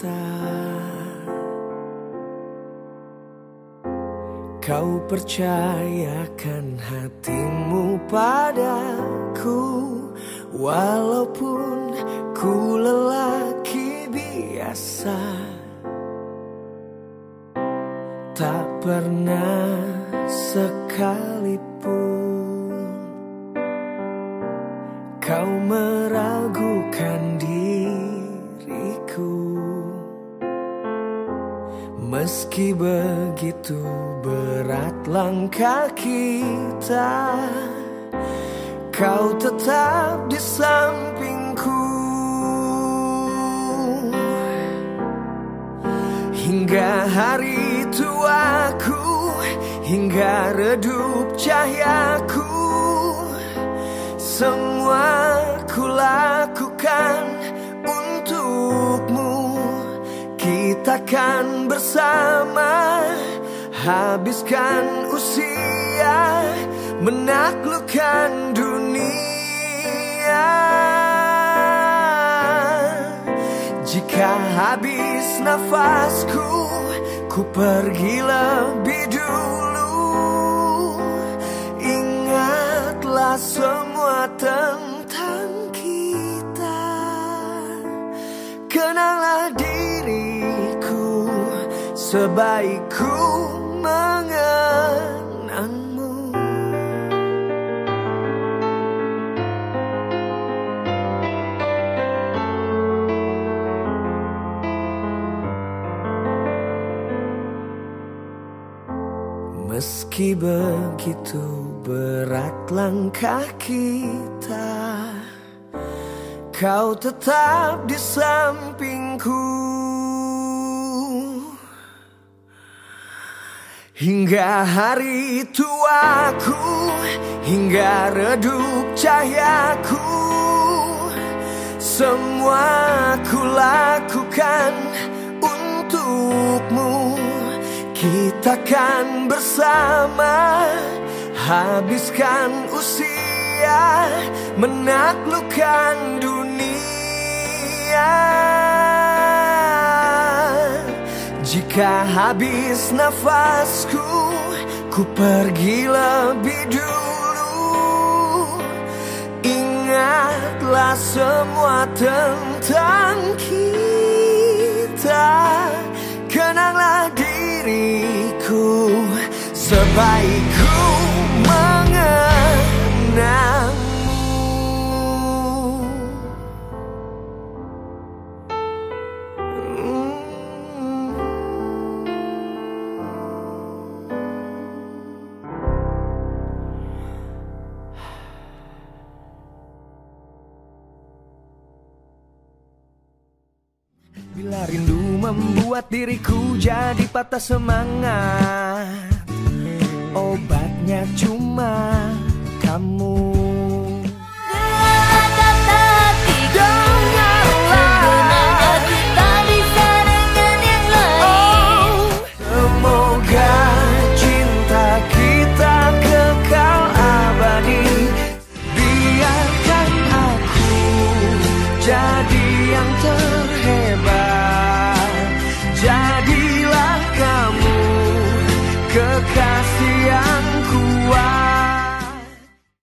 Kau percayakan hatimu padaku, walaupun ku lelaki biasa. Tak pernah sekalipun kau meragukan diriku. Meski begitu berat langkah kita, kau tetap di sampingku. Hingga hari tuaku, hingga redup cahayaku, semua ku lakukan untukmu. Kita kan bersama habiskan usia, menaklukkan dunia. Jika habis nafasku, ku pergi lebih dulu. Ingatlah semua tentang kita, kenanglah diriku sebaik ku mengenangmu. Meski begitu berat langkah kita, kau tetap di sampingku. Hingga hari tuaku, hingga redup cahayaku, semua ku lakukan untukmu. Kita kan bersama habiskan usia, menaklukkan dunia. Jika habis nafasku, ku pergi lebih dulu. Ingatlah semua tentang kita, kenanglah diriku sebaik ku mengenangmu. Bila rindu membuat diriku jadi patah semangat, obatnya cuma kamu.